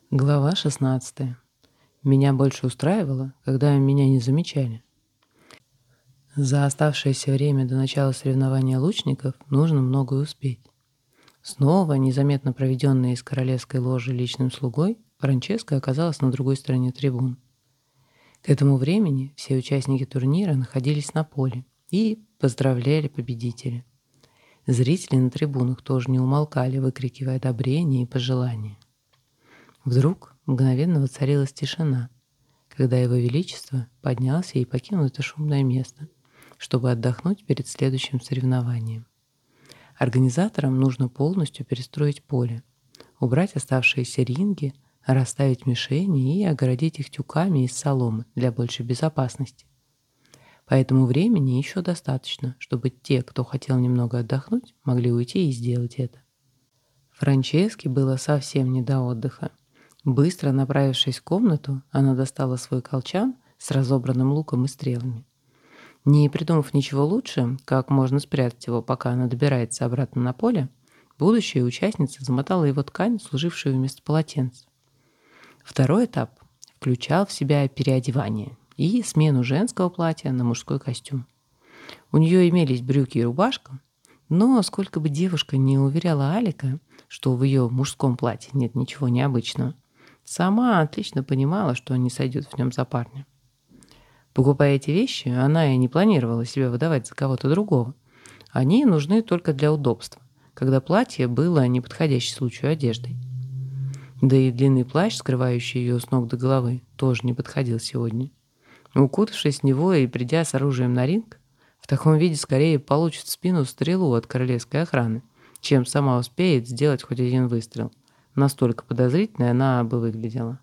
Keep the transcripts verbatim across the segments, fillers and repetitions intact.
Глава шестнадцатая. Меня больше устраивало, когда меня не замечали. За оставшееся время до начала соревнования лучников нужно многое успеть. Снова, незаметно проведенная из королевской ложи личным слугой, Франческа оказалась на другой стороне трибун. К этому времени все участники турнира находились на поле и поздравляли победителя. Зрители на трибунах тоже не умолкали, выкрикивая одобрения и пожелания. Вдруг мгновенно воцарилась тишина, когда Его Величество поднялся и покинул это шумное место, чтобы отдохнуть перед следующим соревнованием. Организаторам нужно полностью перестроить поле, убрать оставшиеся ринги, расставить мишени и огородить их тюками из соломы для большей безопасности. Поэтому времени еще достаточно, чтобы те, кто хотел немного отдохнуть, могли уйти и сделать это. Франческе было совсем не до отдыха. Быстро направившись в комнату, она достала свой колчан с разобранным луком и стрелами. Не придумав ничего лучше, как можно спрятать его, пока она добирается обратно на поле, будущая участница замотала его ткань, служившую вместо полотенца. Второй этап включал в себя переодевание и смену женского платья на мужской костюм. У нее имелись брюки и рубашка, но сколько бы девушка не уверяла Алика, что в ее мужском платье нет ничего необычного, сама отлично понимала, что не сойдет в нем за парня. Покупая эти вещи, она и не планировала себя выдавать за кого-то другого. Они нужны только для удобства, когда платье было неподходящей случаю одеждой. Да и длинный плащ, скрывающий ее с ног до головы, тоже не подходил сегодня. Укутавшись в него и придя с оружием на ринг, в таком виде скорее получит в спину стрелу от королевской охраны, чем сама успеет сделать хоть один выстрел. Настолько подозрительной она бы выглядела.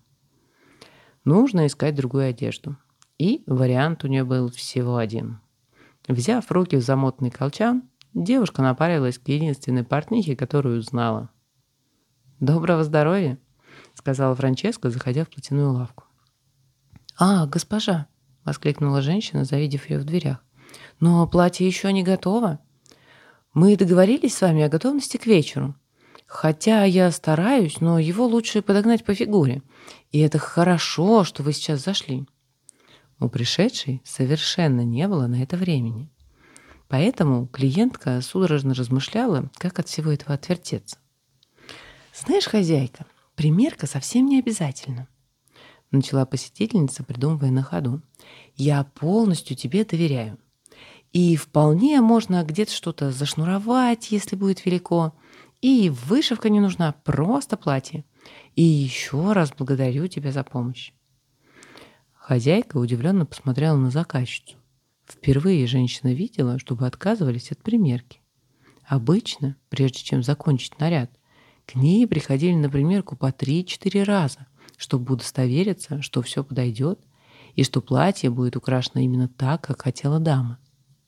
Нужно искать другую одежду. И вариант у нее был всего один. Взяв в руки замотанный колчан, девушка напарилась к единственной портнихе, которую знала. «Доброго здоровья», — сказала Франческа, заходя в платяную лавку. «А, госпожа», — воскликнула женщина, завидев ее в дверях. «Но платье еще не готово. Мы договорились с вами о готовности к вечеру. Хотя я стараюсь, но его лучше подогнать по фигуре. И это хорошо, что вы сейчас зашли». У пришедшей совершенно не было на это времени. Поэтому клиентка судорожно размышляла, как от всего этого отвертеться. «Знаешь, хозяйка, примерка совсем не обязательно», — начала посетительница, придумывая на ходу. «Я полностью тебе доверяю. И вполне можно где-то что-то зашнуровать, если будет велико. И вышивка не нужна, просто платье. И еще раз благодарю тебя за помощь». Хозяйка удивленно посмотрела на заказчицу. Впервые женщина видела, чтобы отказывались от примерки. Обычно, прежде чем закончить наряд, к ней приходили на примерку по три-четыре раза, чтобы удостовериться, что все подойдет и что платье будет украшено именно так, как хотела дама.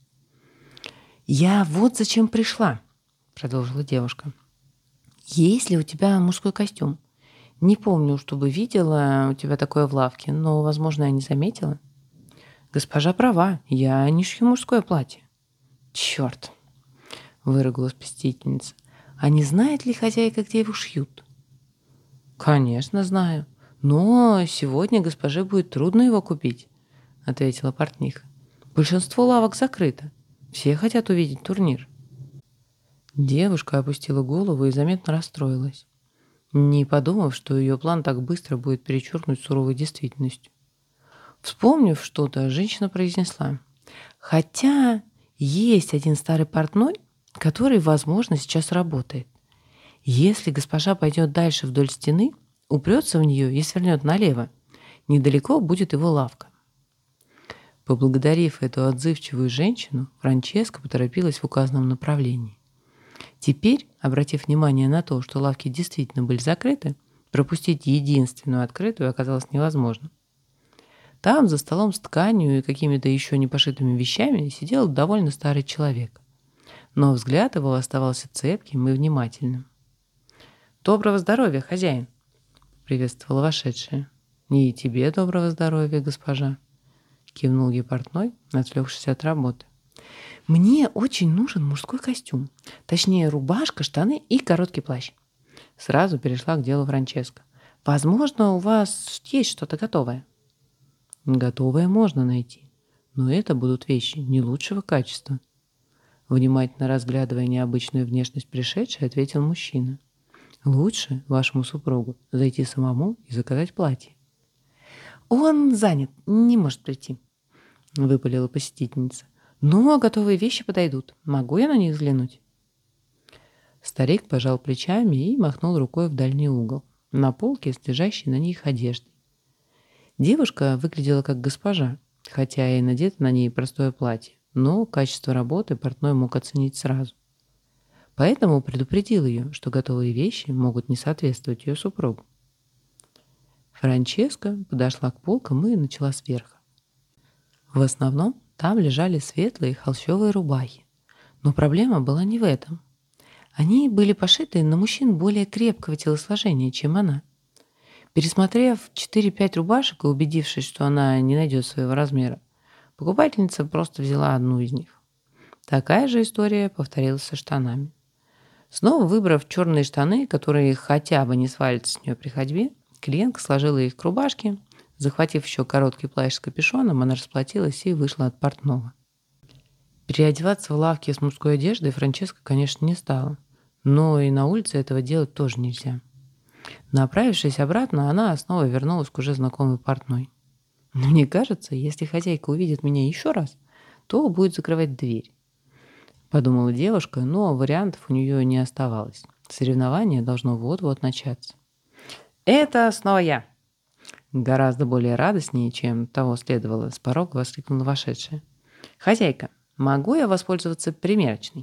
«Я вот зачем пришла», — продолжила девушка. «Есть ли у тебя мужской костюм? Не помню, чтобы видела у тебя такое в лавке, но, возможно, я не заметила». «Госпожа права, я не шью мужское платье». «Черт!» — выругалась посетительница. «А не знает ли хозяйка, где его шьют?» «Конечно, знаю. Но сегодня госпоже будет трудно его купить», — ответила портниха. «Большинство лавок закрыто. Все хотят увидеть турнир». Девушка опустила голову и заметно расстроилась, не подумав, что ее план так быстро будет перечеркнуть суровой действительностью. Вспомнив что-то, женщина произнесла: «Хотя есть один старый портной, который, возможно, сейчас работает. Если госпожа пойдет дальше вдоль стены, упрется в нее и свернет налево, недалеко будет его лавка». Поблагодарив эту отзывчивую женщину, Франческа поторопилась в указанном направлении. Теперь, обратив внимание на то, что лавки действительно были закрыты, пропустить единственную открытую оказалось невозможно. Там, за столом с тканью и какими-то еще не пошитыми вещами, сидел довольно старый человек. Но взгляд его оставался цепким и внимательным. «Доброго здоровья, хозяин!» — приветствовала вошедшая. «И тебе доброго здоровья, госпожа!» — кивнул ей портной, отвлекшись от работы. «Мне очень нужен мужской костюм. Точнее, рубашка, штаны и короткий плащ». Сразу перешла к делу Франческа. Возможно, у вас есть что-то готовое. Готовое можно найти, но это будут вещи не лучшего качества. Внимательно разглядывая необычную внешность пришедшей, ответил мужчина. Лучше вашему супругу зайти самому и заказать платье. Он занят, не может прийти, выпалила посетительница. Но готовые вещи подойдут. Могу я на них взглянуть? Старик пожал плечами и махнул рукой в дальний угол, на полке с лежащей на них одеждой. Девушка выглядела как госпожа, хотя и надето на ней простое платье, но качество работы портной мог оценить сразу. Поэтому предупредил ее, что готовые вещи могут не соответствовать ее супругу. Франческа подошла к полкам и начала сверху. В основном там лежали светлые холщовые рубахи, но проблема была не в этом. Они были пошиты на мужчин более крепкого телосложения, чем она. Пересмотрев четыре-пять рубашек и убедившись, что она не найдет своего размера, покупательница просто взяла одну из них. Такая же история повторилась со штанами. Снова выбрав черные штаны, которые хотя бы не свалятся с нее при ходьбе, клиентка сложила их к рубашке. Захватив еще короткий плащ с капюшоном, она расплатилась и вышла от портного. Переодеваться в лавке с мужской одеждой Франческа, конечно, не стала, но и на улице этого делать тоже нельзя. Направившись обратно, она снова вернулась к уже знакомой портной. Мне кажется, если хозяйка увидит меня еще раз, то будет закрывать дверь. Подумала девушка, но вариантов у нее не оставалось. Соревнование должно вот-вот начаться. «Это снова я!» Гораздо более радостнее, чем того следовало, с порога воскликнула вошедшая. «Хозяйка, могу я воспользоваться примерочной?»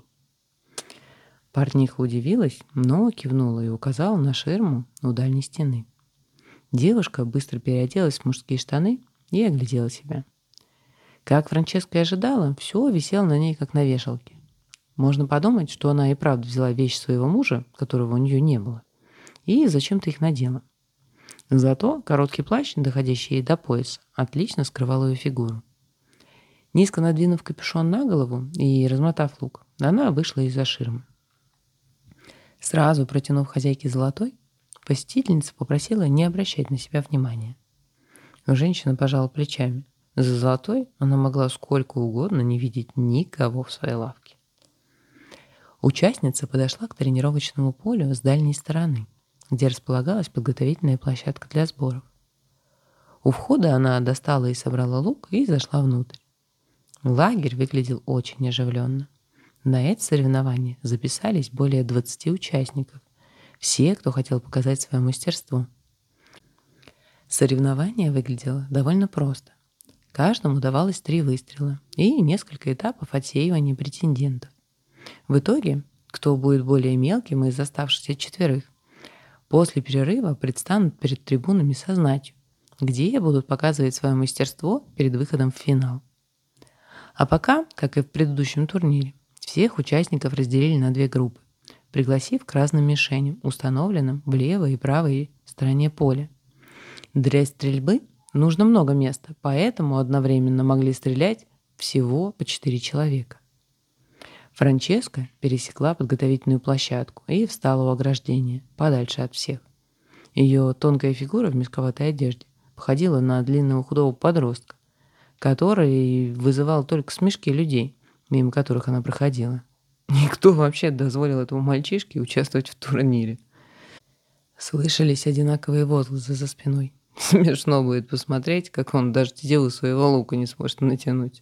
Портниха удивилась, но кивнула и указала на ширму у дальней стены. Девушка быстро переоделась в мужские штаны и оглядела себя. Как Франческа и ожидала, все висело на ней, как на вешалке. Можно подумать, что она и правда взяла вещи своего мужа, которого у нее не было, и зачем-то их надела. Зато короткий плащ, доходящий ей до пояса, отлично скрывал ее фигуру. Низко надвинув капюшон на голову и размотав лук, она вышла из-за ширмы. Сразу протянув хозяйке золотой, посетительница попросила не обращать на себя внимания. Женщина пожала плечами. За золотой она могла сколько угодно не видеть никого в своей лавке. Участница подошла к тренировочному полю с дальней стороны, где располагалась подготовительная площадка для сборов. У входа она достала и собрала лук и зашла внутрь. Лагерь выглядел очень оживленно. На это соревнование записались более двадцати участников, все, кто хотел показать свое мастерство. Соревнование выглядело довольно просто. Каждому давалось три выстрела и несколько этапов отсеивания претендентов. В итоге, кто будет более мелким из оставшихся четверых, после перерыва предстанут перед трибунами со знатью, где будут показывать свое мастерство перед выходом в финал. А пока, как и в предыдущем турнире, всех участников разделили на две группы, пригласив к разным мишеням, установленным в левой и правой стороне поля. Для стрельбы нужно много места, поэтому одновременно могли стрелять всего по четыре человека. Франческа пересекла подготовительную площадку и встала у ограждения, подальше от всех. Ее тонкая фигура в мешковатой одежде походила на длинного худого подростка, который вызывал только смешки людей, мимо которых она проходила. Никто вообще дозволил этому мальчишке участвовать в турнире. Слышались одинаковые возгласы за спиной. Смешно будет посмотреть, как он даже тетиву своего лука не сможет натянуть.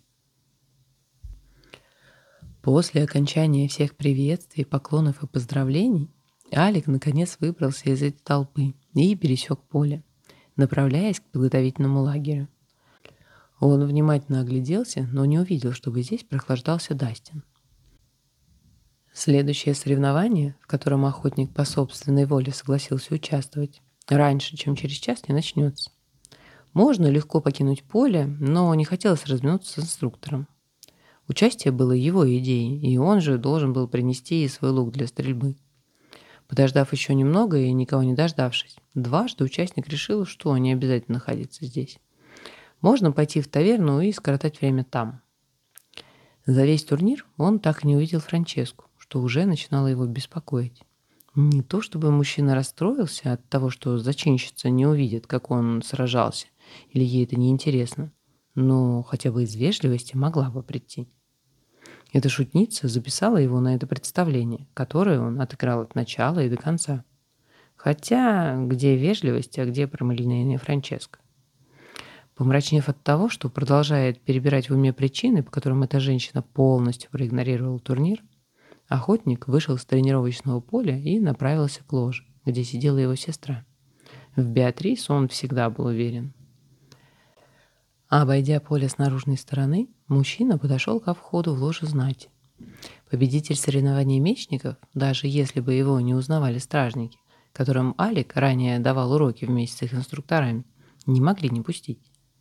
После окончания всех приветствий, поклонов и поздравлений, Алик наконец выбрался из этой толпы и пересек поле, направляясь к подготовительному лагерю. Он внимательно огляделся, но не увидел, чтобы здесь прохлаждался Дастин. Следующее соревнование, в котором охотник по собственной воле согласился участвовать, раньше, чем через час, не начнется. Можно легко покинуть поле, но не хотелось разминуться с инструктором. Участие было его идеей, и он же должен был принести свой лук для стрельбы. Подождав еще немного и никого не дождавшись, дважды участник решил, что не обязательно находиться здесь. Можно пойти в таверну и скоротать время там. За весь турнир он так и не увидел Франческу, что уже начинало его беспокоить. Не то чтобы мужчина расстроился от того, что зачинщица не увидит, как он сражался, или ей это неинтересно, но хотя бы из вежливости могла бы прийти. Эта шутница записала его на это представление, которое он отыграл от начала и до конца. Хотя где вежливость, а где промыльнение Франческо? Помрачнев от того, что продолжает перебирать в уме причины, по которым эта женщина полностью проигнорировала турнир, охотник вышел с тренировочного поля и направился к ложе, где сидела его сестра. В Беатрис он всегда был уверен. Обойдя поле с наружной стороны, мужчина подошел ко входу в ложу знати. Победитель соревнований мечников, даже если бы его не узнавали стражники, которым Алик ранее давал уроки вместе с их инструкторами, не могли не пустить.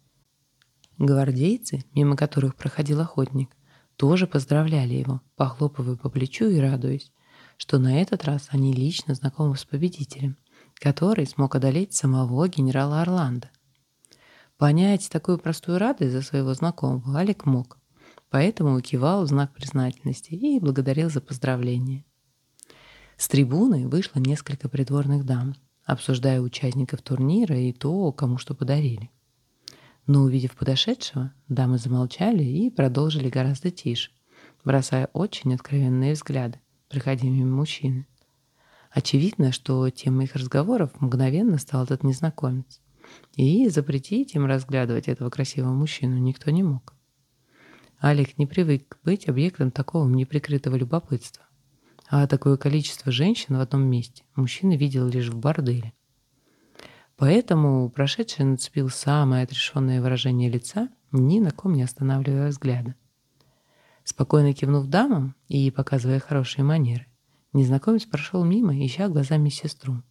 Гвардейцы, мимо которых проходил охотник, тоже поздравляли его, похлопывая по плечу и радуясь, что на этот раз они лично знакомы с победителем, который смог одолеть самого генерала Орландо. Понять такую простую радость за своего знакомого Алик мог, поэтому кивал в знак признательности и благодарил за поздравление. С трибуны вышло несколько придворных дам, обсуждая участников турнира и то, кому что подарили. Но, увидев подошедшего, дамы замолчали и продолжили гораздо тише, бросая очень откровенные взгляды, проходя мимо мужчины. Очевидно, что темой их разговоров мгновенно стал этот незнакомец, и запретить им разглядывать этого красивого мужчину никто не мог. Алик не привык быть объектом такого неприкрытого любопытства, а такое количество женщин в одном месте мужчина видел лишь в борделе. Поэтому прошедший нацепил самое отрешенное выражение лица, ни на ком не останавливая взгляда. Спокойно кивнув дамам и показывая хорошие манеры, незнакомец прошел мимо, ища глазами сестру.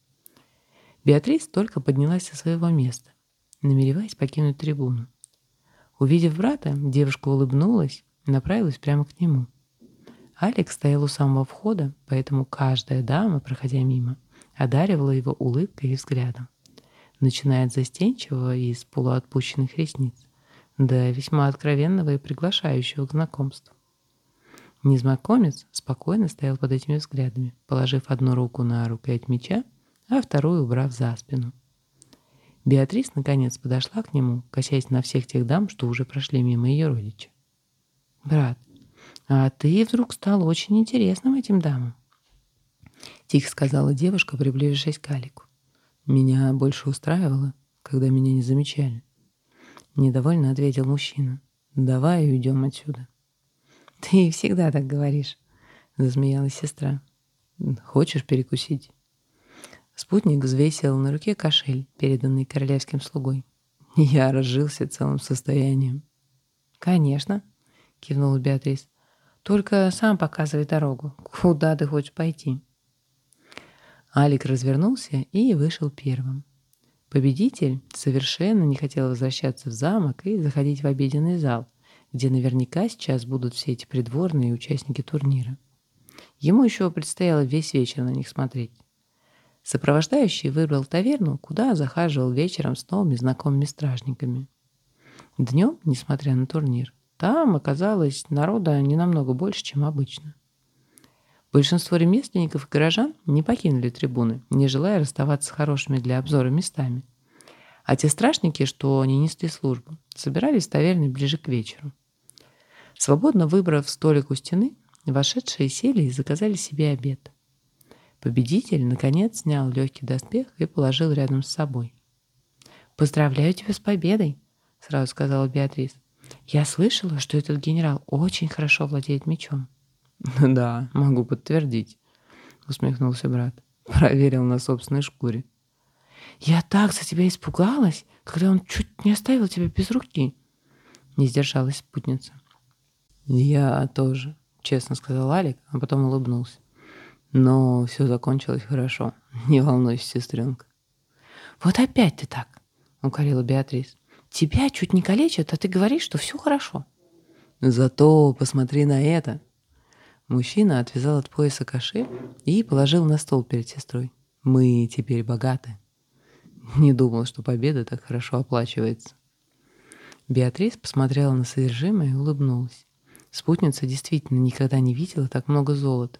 Беатрис только поднялась со своего места, намереваясь покинуть трибуну. Увидев брата, девушка улыбнулась и направилась прямо к нему. Алекс стоял у самого входа, поэтому каждая дама, проходя мимо, одаривала его улыбкой и взглядом, начиная от застенчивого и из полуотпущенных ресниц до весьма откровенного и приглашающего к знакомству. Незнакомец спокойно стоял под этими взглядами, положив одну руку на рукоять меча, а вторую убрав за спину. Беатрис наконец подошла к нему, косясь на всех тех дам, что уже прошли мимо ее родича. «Брат, а ты вдруг стал очень интересным этим дамам», — тихо сказала девушка, приближившись к Алику. «Меня больше устраивало, когда меня не замечали». Недовольно ответил мужчина. «Давай уйдем отсюда». «Ты всегда так говоришь», — засмеялась сестра. «Хочешь перекусить?» Спутник взвесил на руке кошель, переданный королевским слугой. Я разжился целым состоянием. «Конечно», — кивнула Беатрис. «Только сам показывай дорогу. Куда ты хочешь пойти?» Алик развернулся и вышел первым. Победитель совершенно не хотел возвращаться в замок и заходить в обеденный зал, где наверняка сейчас будут все эти придворные участники турнира. Ему еще предстояло весь вечер на них смотреть. Сопровождающий выбрал таверну, куда захаживал вечером с новыми знакомыми стражниками. Днем, несмотря на турнир, там оказалось народа не намного больше, чем обычно. Большинство ремесленников и горожан не покинули трибуны, не желая расставаться с хорошими для обзора местами. А те стражники, что не несли службу, собирались в таверне ближе к вечеру. Свободно выбрав столик у стены, вошедшие сели и заказали себе обед. Победитель, наконец, снял легкий доспех и положил рядом с собой. «Поздравляю тебя с победой», — сразу сказала Беатрис. «Я слышала, что этот генерал очень хорошо владеет мечом». «Да, могу подтвердить», — усмехнулся брат. «Проверил на собственной шкуре». «Я так за тебя испугалась, когда он чуть не оставил тебя без руки», — не сдержалась спутница. «Я тоже», — честно сказал Алик, а потом улыбнулся. «Но все закончилось хорошо. Не волнуйся, сестренка». «Вот опять ты так», — укорила Беатрис. «Тебя чуть не калечат, а ты говоришь, что все хорошо». «Зато посмотри на это». Мужчина отвязал от пояса кошель и положил на стол перед сестрой. «Мы теперь богаты». Не думал, что победа так хорошо оплачивается. Беатрис посмотрела на содержимое и улыбнулась. Спутница действительно никогда не видела так много золота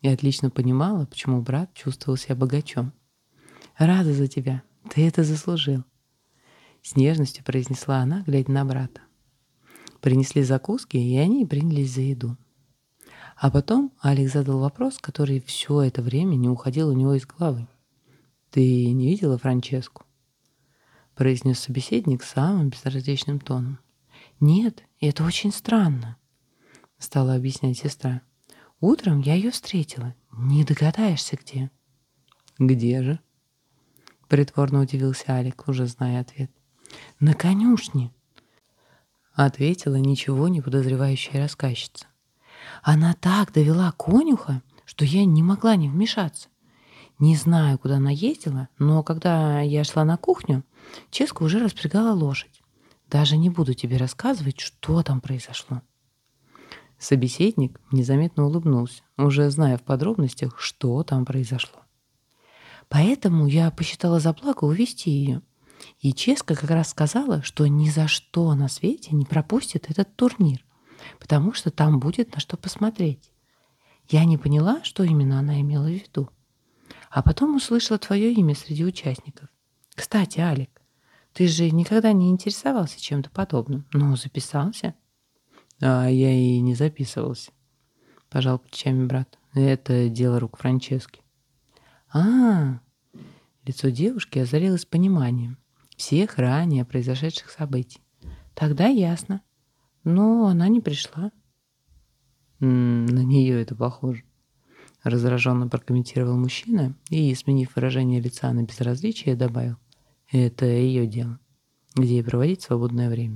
и отлично понимала, почему брат чувствовал себя богачом. «Рада за тебя, ты это заслужил», — с нежностью произнесла она, глядя на брата. Принесли закуски, и они принялись за еду. А потом Алик задал вопрос, который все это время не уходил у него из головы. «Ты не видела Франческу?» — произнес собеседник самым безразличным тоном. «Нет, это очень странно», — стала объяснять сестра. «Утром я ее встретила. Не догадаешься, где?» «Где же?» — притворно удивился Алик, уже зная ответ. «На конюшне», — ответила ничего не подозревающая рассказчица. «Она так довела конюха, что я не могла не вмешаться. Не знаю, куда она ездила, но когда я шла на кухню, Ческа уже распрягала лошадь. Даже не буду тебе рассказывать, что там произошло». Собеседник незаметно улыбнулся, уже зная в подробностях, что там произошло. «Поэтому я посчитала за благо увезти ее. И Ческа как раз сказала, что ни за что на свете не пропустит этот турнир, потому что там будет на что посмотреть. Я не поняла, что именно она имела в виду. А потом услышала твое имя среди участников. Кстати, Алик, ты же никогда не интересовался чем-то подобным, но записался?» «А я и не записывался», — пожал плечами брат. «Это дело рук Франчески». «А-а-а!» Лицо девушки озарилось пониманием всех ранее произошедших событий. «Тогда ясно. Но она не пришла». «М, «На нее это похоже», — раздраженно прокомментировал мужчина и, сменив выражение лица на безразличие, добавил: «Это ее дело, где ей проводить свободное время».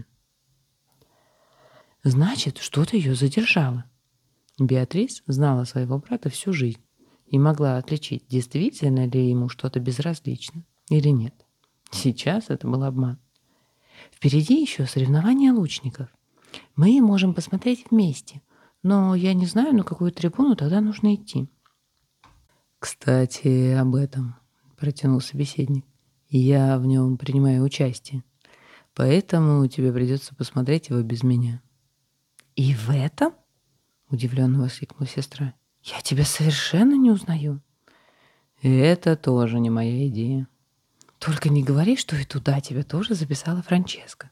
«Значит, что-то ее задержало». Беатрис знала своего брата всю жизнь и могла отличить, действительно ли ему что-то безразлично или нет. Сейчас это был обман. «Впереди еще соревнования лучников. Мы можем посмотреть вместе, но я не знаю, на какую трибуну тогда нужно идти». «Кстати, об этом», — протянул собеседник. «Я в нем принимаю участие, поэтому тебе придется посмотреть его без меня». «И в этом?» — удивленно воскликнула сестра. «Я тебя совершенно не узнаю». «Это тоже не моя идея». «Только не говори, что и туда тебя тоже записала Франческа».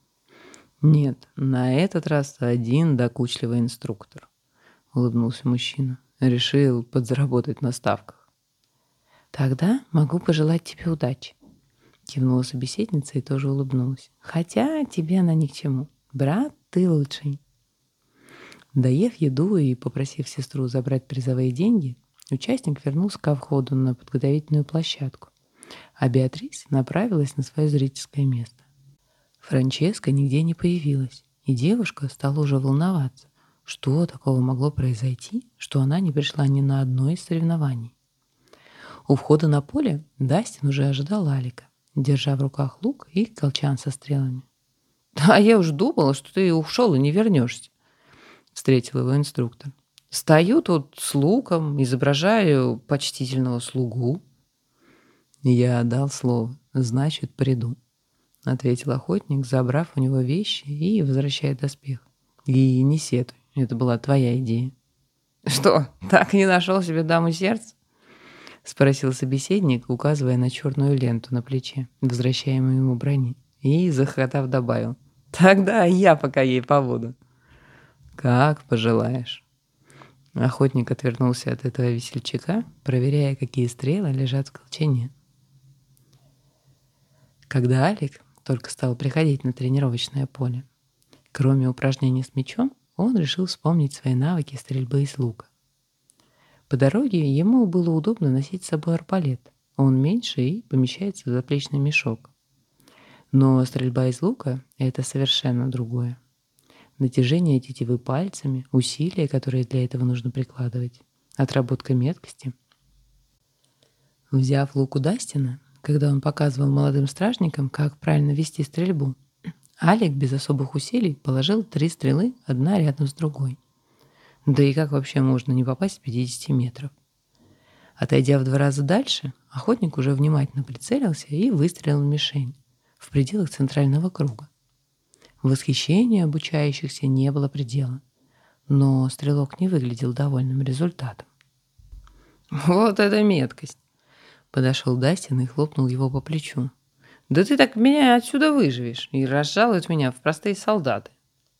«Нет, на этот раз один докучливый инструктор», — улыбнулся мужчина. «Решил подзаработать на ставках». «Тогда могу пожелать тебе удачи», — кивнула собеседница и тоже улыбнулась. «Хотя тебе она ни к чему. Брат, ты лучший». Доев еду и попросив сестру забрать призовые деньги, участник вернулся ко входу на подготовительную площадку, а Беатрис направилась на свое зрительское место. Франческа нигде не появилась, и девушка стала уже волноваться, что такого могло произойти, что она не пришла ни на одно из соревнований. У входа на поле Дастин уже ожидал Алика, держа в руках лук и колчан со стрелами. «А я уж думала, что ты ушел и не вернешься», — встретил его инструктор. «Стою тут с луком, изображаю почтительного слугу». «Я дал слово, значит, приду», — ответил охотник, забрав у него вещи и возвращая доспех. «И не сетуй, это была твоя идея». «Что, так и не нашел себе даму сердца?» — спросил собеседник, указывая на черную ленту на плече, возвращаемую ему брони, и, захохотав, добавил: «Тогда я пока ей побуду». «Как пожелаешь». Охотник отвернулся от этого весельчака, проверяя, какие стрелы лежат в колчане. Когда Алик только стал приходить на тренировочное поле, кроме упражнений с мечом, он решил вспомнить свои навыки стрельбы из лука. По дороге ему было удобно носить с собой арбалет. Он меньше и помещается в заплечный мешок. Но стрельба из лука — это совершенно другое. Натяжение тетивы пальцами, усилия, которые для этого нужно прикладывать, отработка меткости. Взяв лук у Дастина, когда он показывал молодым стражникам, как правильно вести стрельбу, Алик без особых усилий положил три стрелы одна рядом с другой. Да и как вообще можно не попасть с пятидесяти метров? Отойдя в два раза дальше, охотник уже внимательно прицелился и выстрелил в мишень в пределах центрального круга. Восхищению обучающихся не было предела, но стрелок не выглядел довольным результатом. Вот это меткость. Подошел Дастин и хлопнул его по плечу. Да ты так меня отсюда выживешь и разжалуют меня в простые солдаты.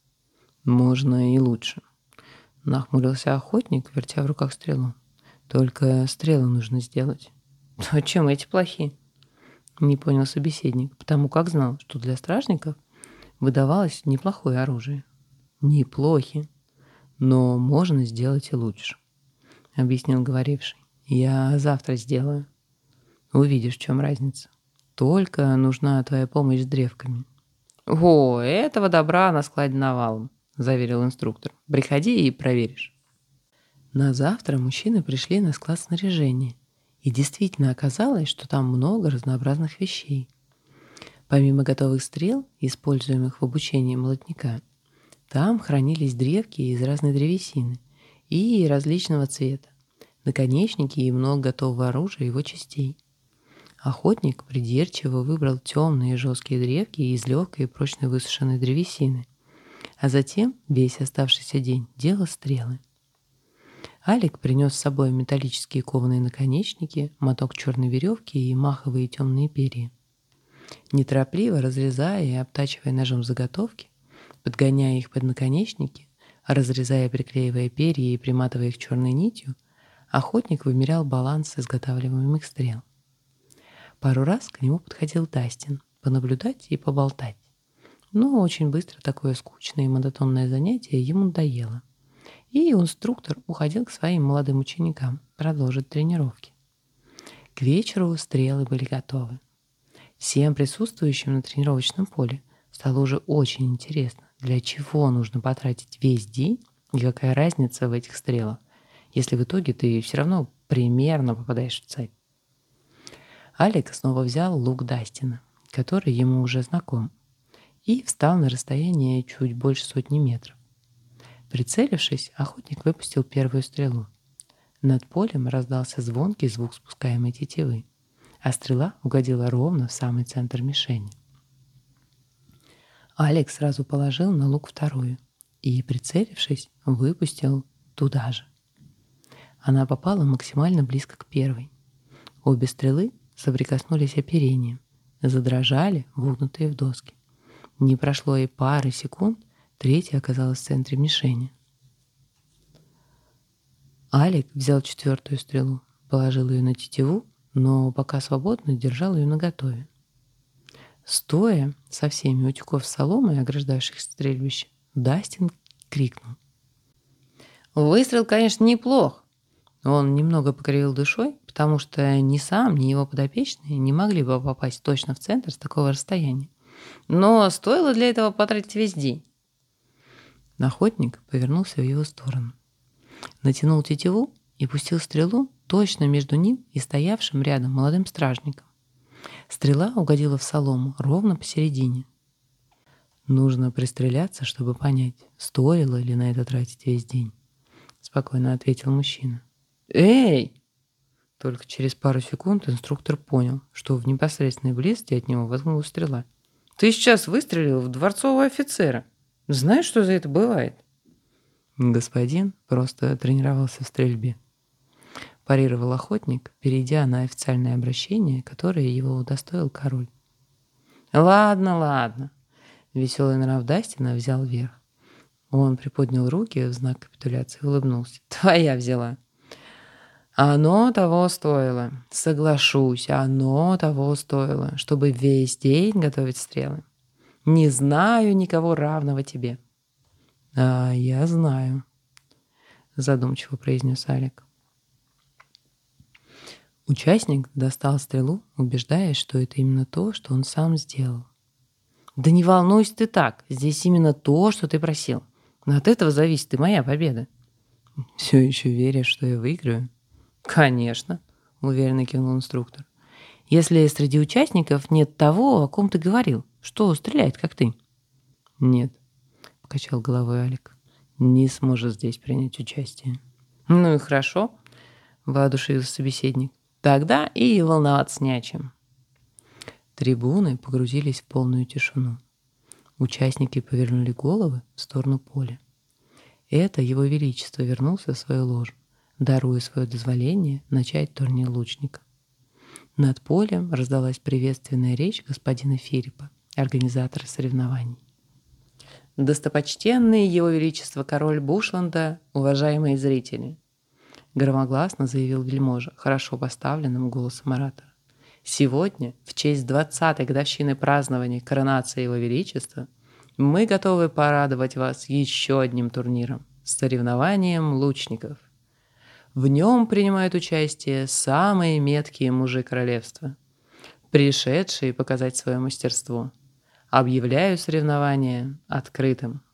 Можно и лучше. Нахмурился охотник, вертя в руках стрелу. Только стрелы нужно сделать. А чем эти плохи? Не понял собеседник, потому как знал, что для стражников выдавалось неплохое оружие. Неплохи, но можно сделать и лучше, объяснил говоривший. Я завтра сделаю. Увидишь, в чем разница. Только нужна твоя помощь с древками. О, этого добра на складе навалом, заверил инструктор. Приходи и проверишь. На завтра мужчины пришли на склад снаряжения, и действительно оказалось, что там много разнообразных вещей. Помимо готовых стрел, используемых в обучении молотника, там хранились древки из разной древесины и различного цвета, наконечники и много готового оружия его частей. Охотник придирчиво выбрал темные жесткие древки из легкой и прочной высушенной древесины, а затем весь оставшийся день делал стрелы. Алик принес с собой металлические кованые наконечники, моток черной веревки и маховые темные перья. Неторопливо разрезая и обтачивая ножом заготовки, подгоняя их под наконечники, разрезая и приклеивая перья и приматывая их черной нитью, охотник вымерял баланс изготавливаемых стрел. Пару раз к нему подходил Дастин понаблюдать и поболтать. Но очень быстро такое скучное и монотонное занятие ему надоело. И инструктор уходил к своим молодым ученикам продолжить тренировки. К вечеру стрелы были готовы. Всем присутствующим на тренировочном поле стало уже очень интересно, для чего нужно потратить весь день и какая разница в этих стрелах, если в итоге ты все равно примерно попадаешь в цель. Алик снова взял лук Дастина, который ему уже знаком, и встал на расстояние чуть больше сотни метров. Прицелившись, охотник выпустил первую стрелу. Над полем раздался звонкий звук спускаемой тетивы, а стрела угодила ровно в самый центр мишени. Алик сразу положил на лук вторую и, прицелившись, выпустил туда же. Она попала максимально близко к первой. Обе стрелы соприкоснулись оперением, задрожали, вогнутые в доски. Не прошло и пары секунд, третья оказалась в центре мишени. Алик взял четвертую стрелу, положил ее на тетиву, но пока свободно держал ее наготове. Стоя со всеми утюгов соломы, ограждающих стрельбище, Дастин крикнул. «Выстрел, конечно, неплох». Он немного покривил душой, потому что ни сам, ни его подопечные не могли бы попасть точно в центр с такого расстояния. Но стоило для этого потратить весь день. Охотник повернулся в его сторону, натянул тетиву и пустил стрелу точно между ним и стоявшим рядом молодым стражником. Стрела угодила в солому ровно посередине. «Нужно пристреляться, чтобы понять, стоило ли на это тратить весь день», — спокойно ответил мужчина. «Эй!» Только через пару секунд инструктор понял, что в непосредственной близости от него воткнулась стрела. «Ты сейчас выстрелил в дворцового офицера. Знаешь, что за это бывает?» «Господин просто тренировался в стрельбе», — парировал охотник, перейдя на официальное обращение, которое его удостоил король. «Ладно, ладно», — веселый нрав Дастина взял верх. Он приподнял руки в знак капитуляции и улыбнулся. «Твоя взяла». «Оно того стоило. Соглашусь, оно того стоило, чтобы весь день готовить стрелы. Не знаю никого равного тебе». «А я знаю», — задумчиво произнес Алик. Участник достал стрелу, убеждаясь, что это именно то, что он сам сделал. «Да не волнуйся ты так, здесь именно то, что ты просил. От этого зависит и моя победа». «Все еще веришь, что я выиграю?» «Конечно», — уверенно кивнул инструктор. «Если среди участников нет того, о ком ты говорил, что стреляет, как ты». «Нет», — покачал головой Алик, — «не сможет здесь принять участие». «Ну и хорошо», — воодушевился собеседник. «Тогда и волноваться не о чем». Трибуны погрузились в полную тишину. Участники повернули головы в сторону поля. Это его величество вернулся в свою ложу, даруя свое дозволение начать турнир лучника. Над полем раздалась приветственная речь господина Филиппа, организатора соревнований. «Достопочтенный Его Величество король Бушланда, уважаемые зрители!» Громогласно заявил вельможа, хорошо поставленным голосом оратора. «Сегодня, в честь двадцатой годовщины празднования коронации Его Величества, мы готовы порадовать вас еще одним турниром – соревнованием лучников. В нем принимают участие самые меткие мужи королевства, пришедшие показать свое мастерство. Объявляю соревнование открытым».